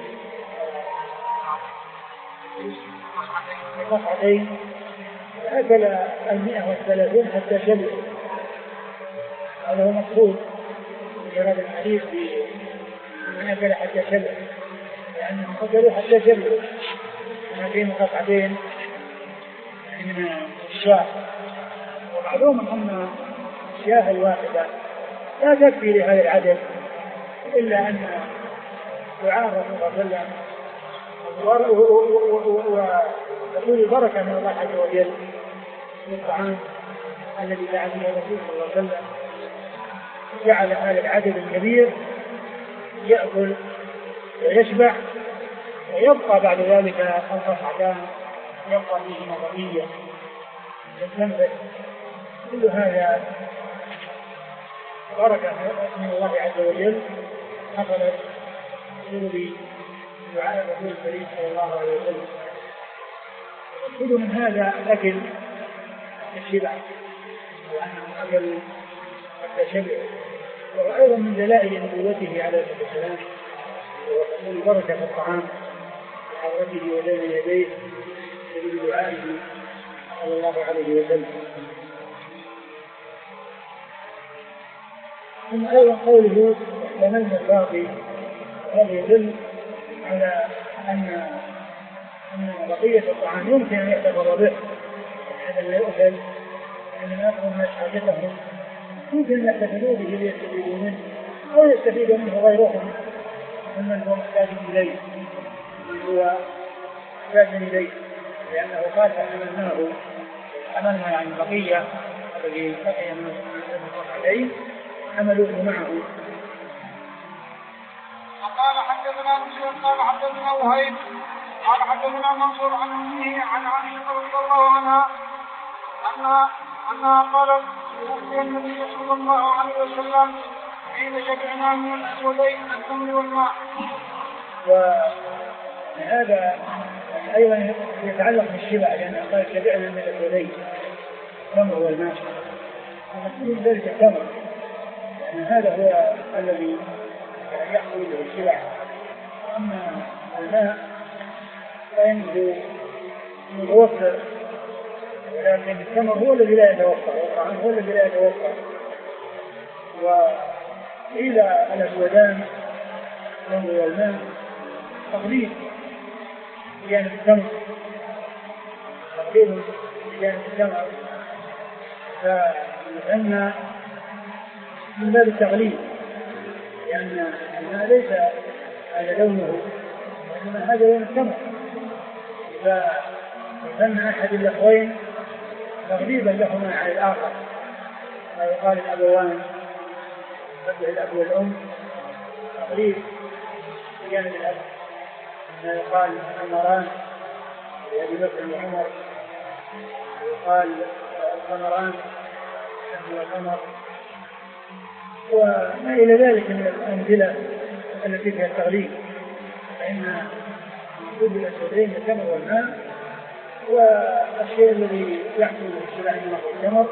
قطعتين أكل المئة والثلاثين حتى شبع. هذا هو مقصود في هذا الحديث بمن أكل حتى شبع لأنهم أكلوا حتى شبعوا هاتين قطعتين من الشاة. ومعلوم أن الشاة الواحدة لا تكفي لهذا العدد إلا أن دعاء الرسول صلى الله عليه وسلم وتكون البركة من الله عز وجل في الطعام الذي دعا به الرسول صلى الله عليه وسلم جعل هذا العدد الكبير يأكل ويشبع ويبقى بعد ذلك القطعتان يبقى فيهما بقية يتنفس. كل هذا بركة من الله عز وجل حصلت بسبب دعاء الرسول الكريم صلى الله عليه وسلم. يقصد من هذا الأكل الشبع وأنه أكل حتى شبع. وأيضا من دلائل نبوته عليه الصلاة والسلام وحصول بركة في الطعام بحضرته وبين يديه بسبب دعائه صلى الله عليه وسلم. ثم أيضا قوله ومن الباقي هذا يدل على أن أن بقية الطعام يمكن أن يحتفظ به هذا لا يؤكل أن يأخذ الناس حاجتهم يمكن أن يحتفظوا به ليستفيدوا منه أو يستفيد منه غيرهم ممن هو محتاج إليه هو محتاج إليه لأنه قال فحملناه حملنا يعني بقية الذي بقي من عليه حملوه معه. وقال حدثنا مسلم قال حدثنا وهيب قال حدثنا منصور عن أمه عن عائشة رضي الله عنها أنها أنها قالت توفي النبي صلى الله عليه وسلم حين شبعنا من الأسودين التمر والماء. وهذا أيضا يتعلق بالشبع لأن قال شبعنا من الأسودين التمر والماء المقصود ذلك التمر، يعني هذا هو الذي يحصل به الشبع. أما الماء فإنه متوفر، ولكن التمر هو الذي لا يتوفر، والطعام هو الذي لا يتوفر. وإلى الأسودان وهو الماء تقليد بجانب التمر، تقليد بجانب التمر، فإن من باب التغليب، لأن الماء ليس هذا لونه، وإنما هذا لون التمر، فإن أحد اللفظين تغليبا لهما على الآخر. ويقال الأبوان مثل الأب والأم تغليب بجانب الأب، ويقال الثمران لأبي بكر وعمر، ويقال الثمران هو الثمر، وما إلى ذلك من الأمثلة التي فيها التغليب. فإن وجود الأسودين التمر والماء، والشيء الذي يحصل بالشبع من التمر،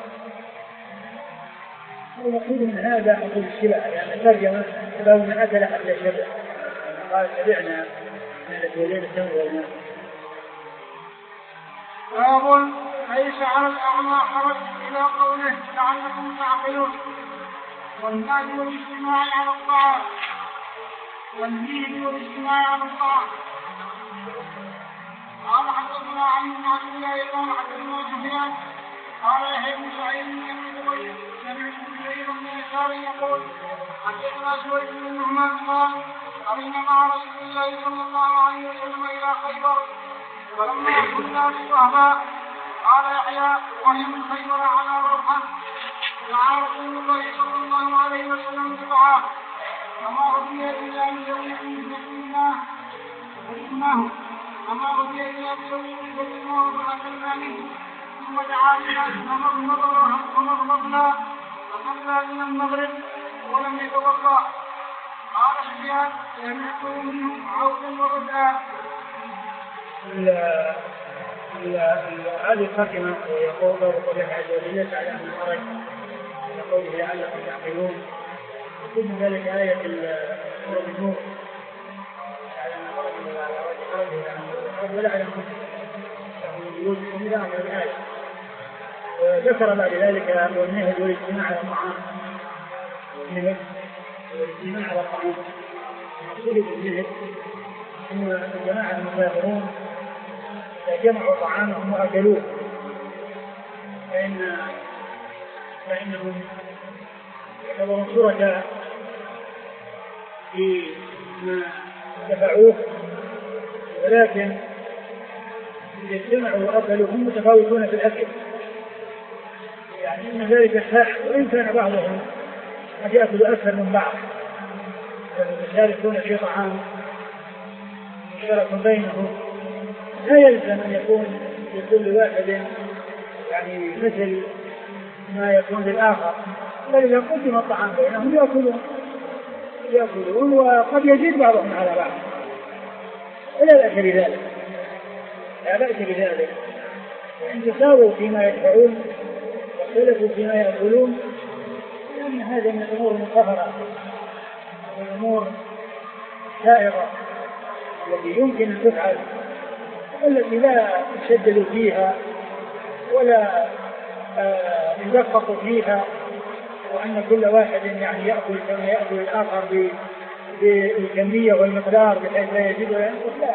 والمقصود من هذا حصول الشبع، يعني الترجمة فهو من أكل حتى شبع، قال شبعنا من الأسودين التمر والماء. باب ليس على الأعمى حرج إلى قوله لعلكم تعقلون، والنهي والاجتماع على الطاعة، والنهي والاجتماع على الطاعة. قال حدثنا عن بن عبد الله قال حدثنا سفيان قال يحيى بن سعيد بن ابي سمعت زهير بن يسار يقول حدثنا سويد بن النعمان قال قرينا مع رسول الله صلى الله عليه وسلم الى خيبر، فلما كنا بالصهباء قال يحيى وهي من خيبر على روحه، دعا رسول الله صلى الله عليه وسلم بدعاء فما رضي الا ان يؤمن بسنه وإنه أما رضي إلا بسوء فإنه فأكلنا منه، ثم دعا الناس فمضمضنا فصلى من المغرب ولم يتوضأ. قال سفيان سمعته منه عودا وردا. هذه الترجمة يقول الله عز وجل على أن الحرج يقول لعلكم تعقلون، وكل ذلك آية سورة النور على أن الحرج ولا على وجودكم إلى آخر الآية. وذكر بعد ذلك والنهي والاجتماع على الطعام، والنهي والاجتماع على الطعام. المقصود بالنهي أن الجماعة المسافرون إذا جمعوا طعامهم وأكلوه فإن فإنهم يعتبرون شركاء فيما دفعوه، ولكن إذا اجتمعوا وأكلوا هم متفاوتون في الأكل، يعني إن ذلك صح، وإن كان بعضهم قد يأكل أكثر من بعض، يشاركون في طعام مشترك بينهم، لا يلزم أن يكون لكل واحد يعني مثل ما يكون للآخر، بل إذا قدم الطعام بينهم يأكلون يأكلون وقد يزيد بعضهم على بعض، ولا بأس بذلك، لا بأس بذلك، وإن تساووا فيما يدفعون واختلفوا فيما يأكلون، لأن هذا من الأمور المقهرة والأمور سائغة التي يمكن أن تفعل، والتي لا يشدد فيها ولا يدقق فيها، وأن كل واحد يعني يأكل كما يأكل الآخر بالكمية والمقدار بحيث لا يزيد ولا ينقص،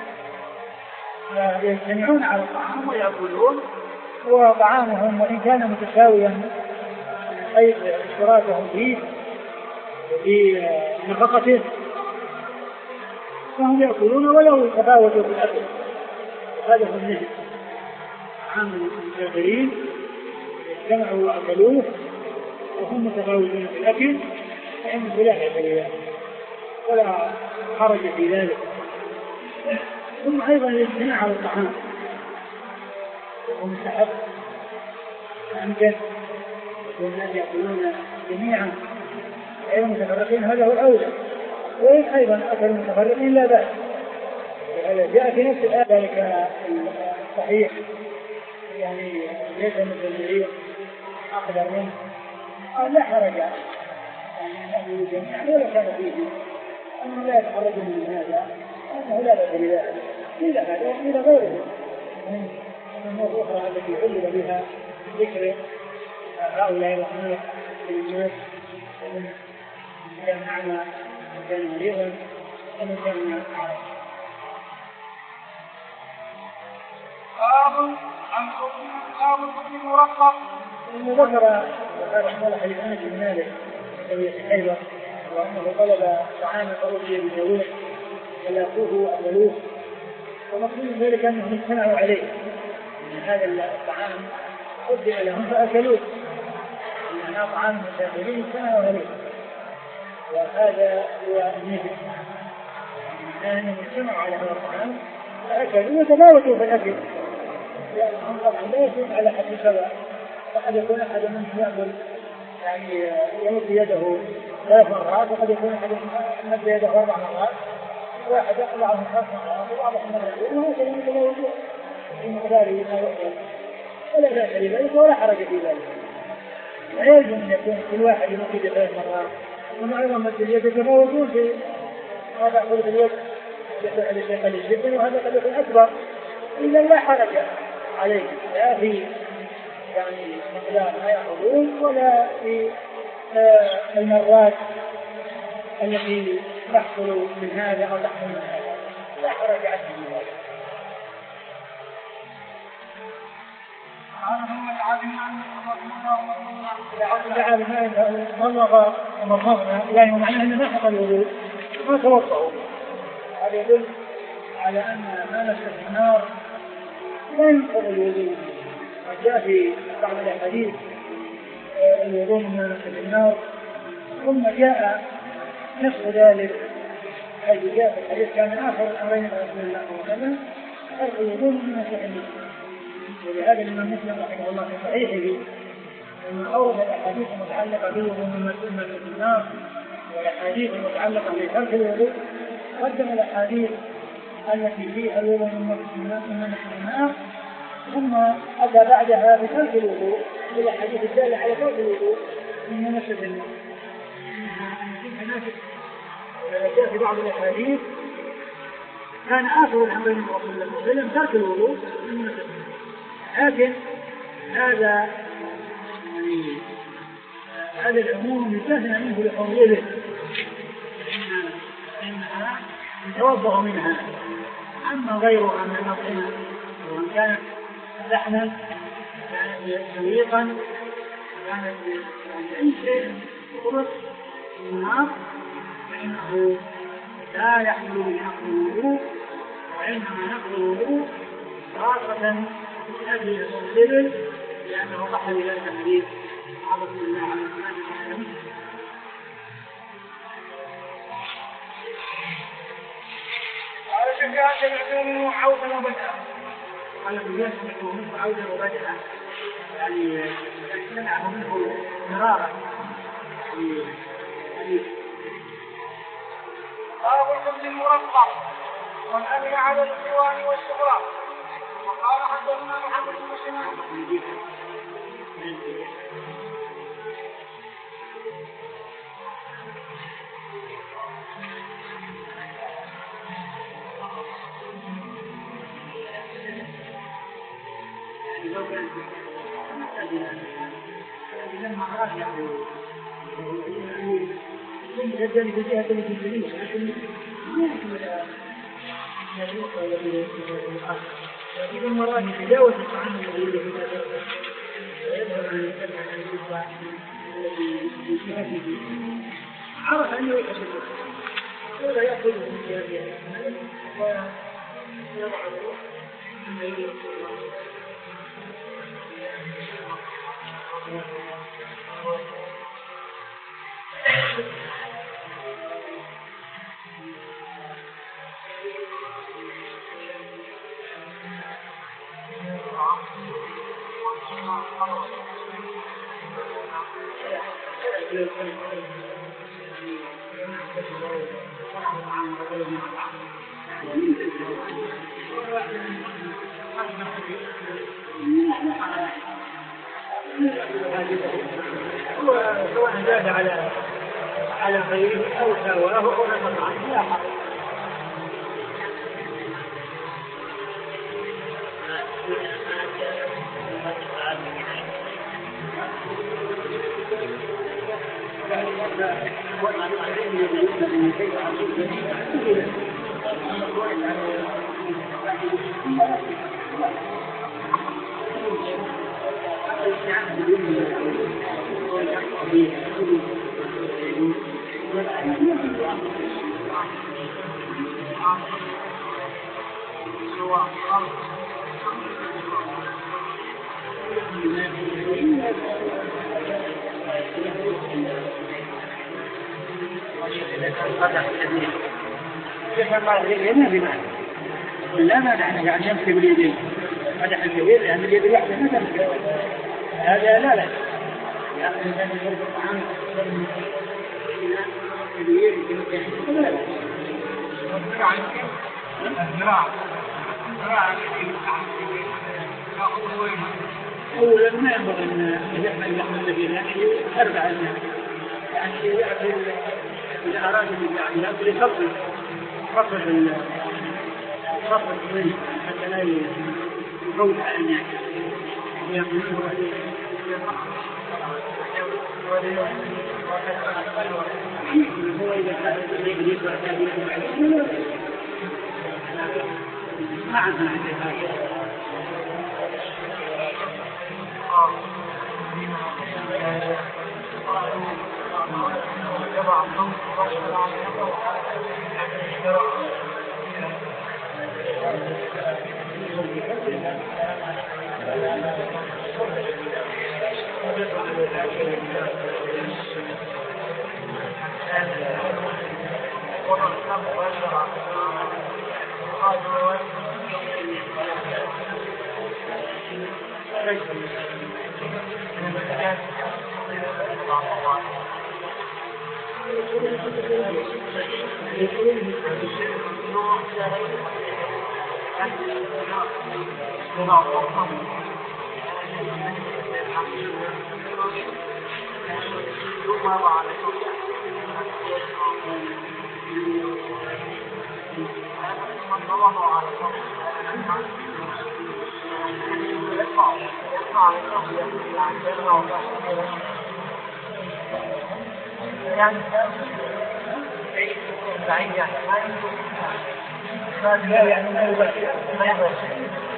لا، يجتمعون على الطعام ويأكلون، وطعامهم وإن كان متساويا من حيث اشتراكهم فيه وفي نفقته فهم يأكلون ولو تفاوتوا في الأكل. هذا هو النهي، طعام المسافرين اجتمعوا وأكلوه وهم متفاوتون في الأكل فإنه لا حرج ولا حرج في ذلك. ثم أيضا الاجتماع على الطعام ومستحب أمكن يكون الناس يأكلون جميعا غير متفرقين، هذا هو الأولى، وإن أيضا أكلوا متفرقين لا بأس، وهذا جاء في نفس الآية ذلك الصحيح، يعني ليس مثل الذي أخذ الرمح قال لا حرج يعني أن أهل جميعا ولا كان فيه أنه لا يتخرجون من هذا أنه لا بأس بذلك إلا هذا وإلى غيره من الأمور الأخرى التي علل بها ذكر هؤلاء الأمور للناس ومن كان أعمى وكان مريضا ومن كان عارف. باب عن باب الحكم المرقق. ثم ذكر وقال رحمه حديث أنس بن مالك الذي في خيبر وأنه طلب طعاما فرضي بالجويع فلاقوه أولوه ومقصود ذلك أنهم اجتمعوا عليه أن هذا الطعام قدم لهم فأكلوه أنها طعام مسافرين اجتمعوا عليه وهذا هو النبي أنهم اجتمعوا على هذا الطعام فأكلوا وتفاوتوا في الأكل لأنهم طبعا لا يكون على حد سواء فقد يكون أحد منهم يأكل يعني يمد يده ثلاث مرات وقد يكون أحد يمد يده أربع مرات واحد يأكل عنه خمس مرات وبعضهم مرات وهكذا يتفاوتوا في مقدار ما يؤكل ولا بأس بذلك ولا حرج في ذلك. لا يلزم أن يكون كل واحد يمد ثلاث مرات ومعظم مد اليد يتفاوتون في هذا يأخذ في اليد هذا شيء قليل جدا وهذا قد يكون أكبر إذا لا حرج عليه لا في يعني مقدار ما يأخذون ولا في آه المرات التي تحصل من هذا أو تحصل من هذا لا حرج عليه من هذا. قال محمد عالم عن إذا عالم أنه مرغ ومرغنا يعني معناه أنه ما حصل الوضوء ما توضأوا هذا يدل على أن ما نشف النار لا ينقض الوضوء. وجاء في بعض الحديث الوضوء من نشف النار ثم جاء نصف ذلك حيث جاء في الحديث كان آخر أمرين رسول الله صلى الله عليه وسلم ترك الوضوء من نشف النار. ولهذا الإمام مسلم رحمه الله في صحيحه لما أورد الأحاديث المتعلقة بالوضوء من نشف النار والأحاديث المتعلقة بترك الوضوء قدم الأحاديث التي فيها الوضوء من نشف النار ثم أتى بعدها بترك الوضوء بالأحاديث الدالة على ترك الوضوء من نشف النار. جاء في بعض الأحاديث كان آخر الأمرين من رسول الله صلى الله عليه وسلم ترك الوضوء من نشف النار. لكن هذا يعني هذا العموم يستثنى منه لقوله إنها يتوضأ منها. أما غيرها من الأطعمة سواء كانت لحما كانت سويقا كانت أي شيء يخرج من النار فإنه لا يحل بنقض الوضوء وإنما نقض الوضوء خاصة من أجل الإبل لأنه ضحى بذلك الحديث عرض الله على الإسلام. قال سفيان سمعت منه عودا وبدأ. قال سفيان سمعت منه عودا وبدأ يعني سمعه منه مرارا. باب الخبز المرقق والأكل على الإخوان والصغار. وقال حدثنا محمد بن سنان لما أراد يعني يجب في جهة الجنسية لكن ما يكمل يجوق ولا بالآخر. إذا مراد يتجاوز الطعام الذي في هذا ويظهر أن يتبع عن الجزء الذي في جهته عرف أنه يحسبه ولا يأخذه من جهته ويضعه ثم يجب سواء زاد على على غيره أو سواه أو نقص عنه لا حرج. لا مانع يعني يمسك باليدين فتح الكبير لأن اليد الواحدة ما تمسك هذا لا لا يعني عن كبير لا أولا ما ينبغي أن يحمل لحم النبي يعني أربع يعني يأكل إذا أراد يعني يأكل يفضل يفضل يفضل الطريق حتى لا يفوت على الناس يأكلون هو إذا كان الطريق يسوع كان يكون عليه ما عنها عندها لا يعني ما يباشر ما يباشر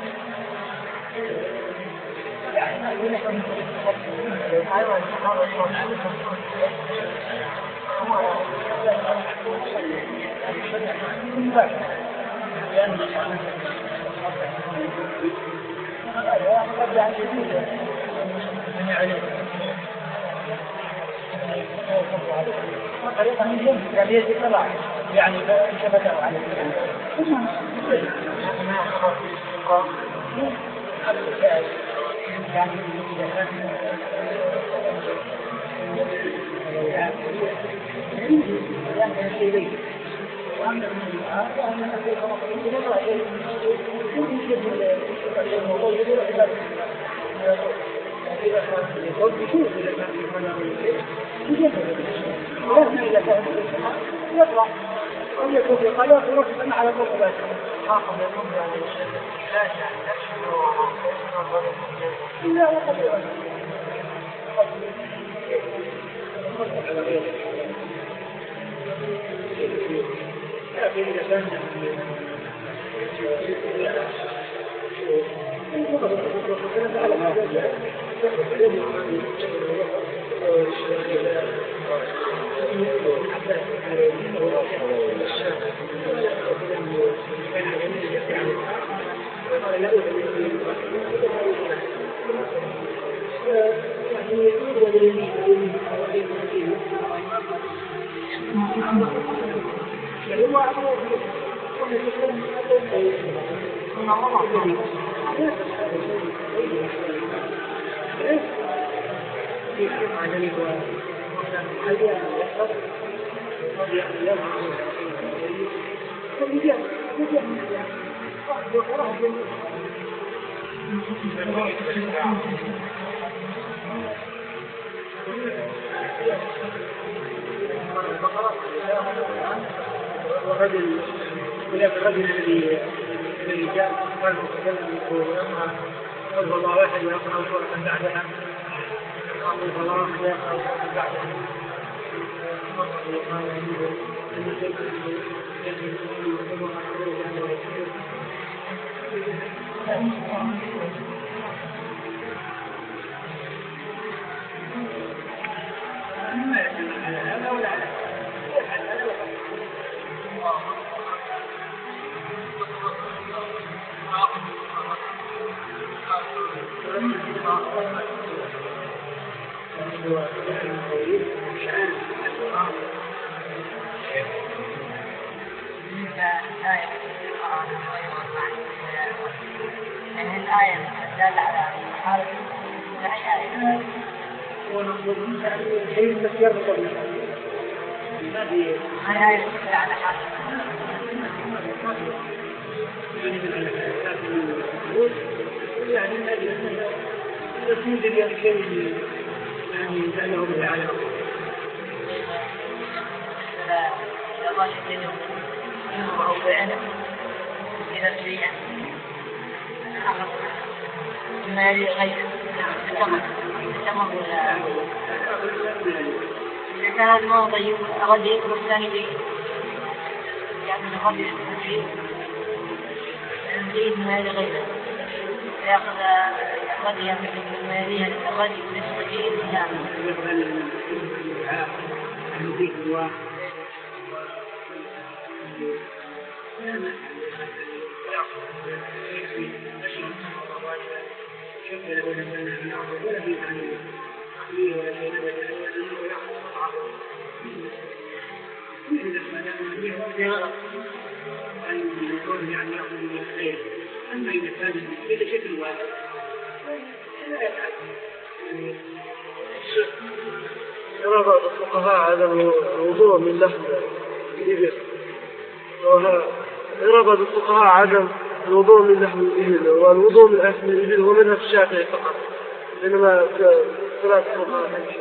طريقة من جنب يعني يجب طلع يعني شبكة على يطلع أو يكون في قلق ورفضا على الركبات خاصة يكون يعني لا يعني لا لا قبل لكن إذا كان والرجل الرجل الذي الذي جاء قال المتكلم يقول قل الله واحد ويقرأ سورة بعدها قل الله واحد ويقرأ سورة بعدها الآية الدالة على حالة أي آية ونقول شيء بس يربط هذه هاي آية الدالة على حالة يعني هذه تفيد الشيء يعني دله بالعالم الله يجزيه أو بعلم إذا شيئا ما يغير التمر التمر إذا كان هذا ما ضيق رديء والثاني ضيق يعني الرديء يكون فيه الضيق ما يغير يأخذ رديا من المالية الرديء للصغير نعم يعني يأخذ من الخير أما إذا كان بشكل واحد يرى بعض الفقهاء عدم الوضوء من لحم الإبل يرى بعض الفقهاء عدم الوضوء من لحم الإبل والوضوء من لحم الإبل هو منها في الشافعي فقط بينما ثلاث فقهاء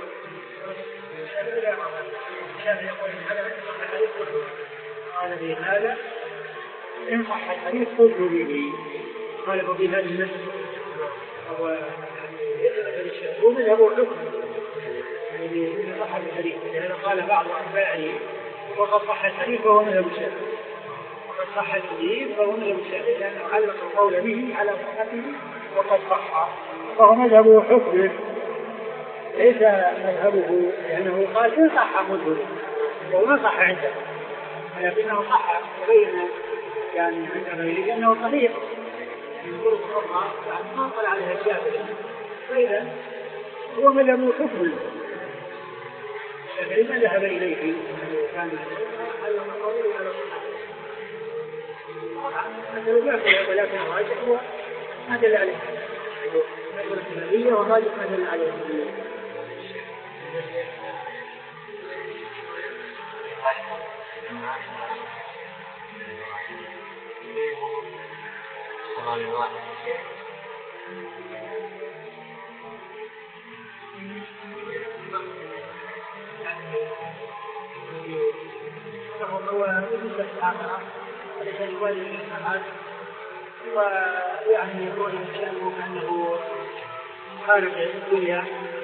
قال في هذا إن صح الحديث خذوا به قال ففي هذا النفس هو ومن أبو حكم يعني إن صح الحديث لأنه قال بعض أتباعه وقد صح الحديث فهو من أبو شافعي وقد صح الحديث فهو من أبو شافعي لأنه علق القول به على صحته وقد صح فهو مذهبه حكم ليس مذهبه لأنه قال إن صح مذهبه وهو ما صح عنده ولكنه صح وبين يعني عند غيره لأنه صحيح من طرق أخرى يعني ما طلع عليها الشافعي فإذا هو مذهبه حكم الشافعي ما ذهب إليه كان على القول على حتى لو جاء ولكن الراجح هو ما دل عليه الشافعية وراجح ما دل عليه هو يجب الآخرة وليس الوالد الأحد ويعني يقول إن شاء الله أنه خارج الدنيا